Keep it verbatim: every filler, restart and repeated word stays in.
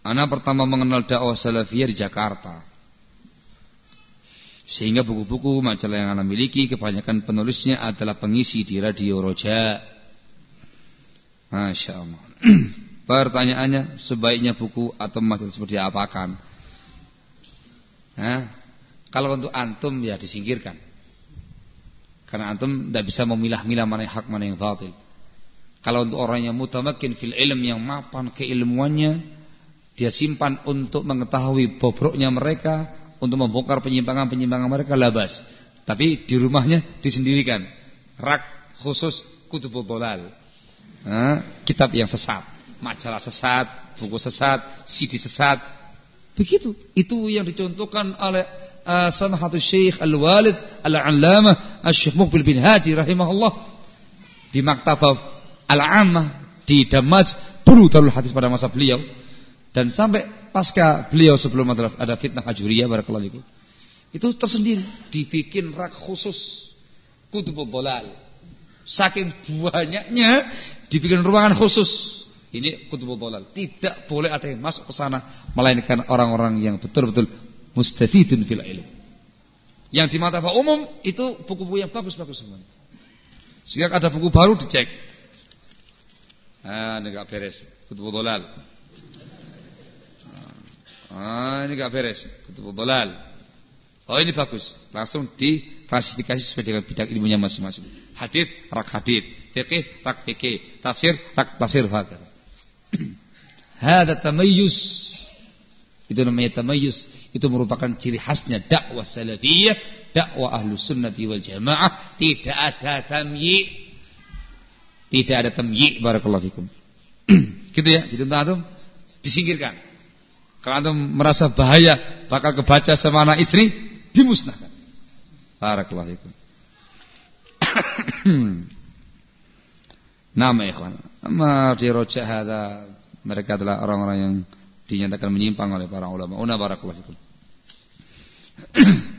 Ana pertama mengenal dakwah salafiyah di Jakarta. Sehingga buku-buku majalah yang ana miliki kebanyakan penulisnya adalah pengisi di Radio Roja. Masya Allah. Pertanyaannya, sebaiknya buku atau majalah seperti apakan? Nah, kalau untuk antum ya disingkirkan. Karena antum tidak bisa memilah-milah mana yang hak, mana yang batil. Kalau untuk orang yang mutamakin fil ilm, yang mapan keilmuannya, dia simpan untuk mengetahui bobroknya mereka, untuk membongkar penyimpangan-penyimpangan mereka, labas. Tapi di rumahnya disendirikan rak khusus kutubul dhalal, nah, kitab yang sesat, majalah sesat, buku sesat, C D sesat. Begitu. Itu yang dicontohkan oleh uh, Samahatul Syekh Al-Walid Al-Allamah Al-Syekh Muqbil bin Hadi rahimahullah di Maktabah Al-Ammah di Damaj, dulu Darul Hadis pada masa beliau. Dan sampai pasca beliau sebelum ada fitnah Hajuriyah barakallahu fikum, itu tersendiri dibikin rak khusus kutubul dhalal. Saking banyaknya dibikin ruangan khusus. Ini kutubul dhalal. Tidak boleh ada yang masuk ke sana melainkan orang-orang yang betul-betul mustafidun fil ilm. Yang di mata umum itu buku-buku yang bagus-bagus semuanya. Sehingga ada buku baru dicek. Ah, ini enggak beres. Kutubul dhalal. Ah, ini enggak beres. Kutubul dhalal. Oh, ini bagus. Langsung diklasifikasi sesuai dengan bidang ilmunya masing-masing. Hadits, rak hadits, fiqih, rak fiqih, tafsir, rak tafsir. Hada tamayyuz. Itu namanya tamayyuz. Itu merupakan ciri khasnya dakwah salafiyah, dakwah ahlus sunnati wal jamaah. Tidak ada tamyi'. Tidak ada tamyi'. Barakallahu fikum. Gitu ya. Jadi untuk antum disingkirkan. Kalau antum merasa bahaya bakal kebaca sama anak istri, dimusnahkan. Barakallahu fikum. Nama ikhwan. Amma di Roja hada, mereka adalah orang-orang yang dinyatakan menyimpang oleh para ulama. Una barakallahu fikum.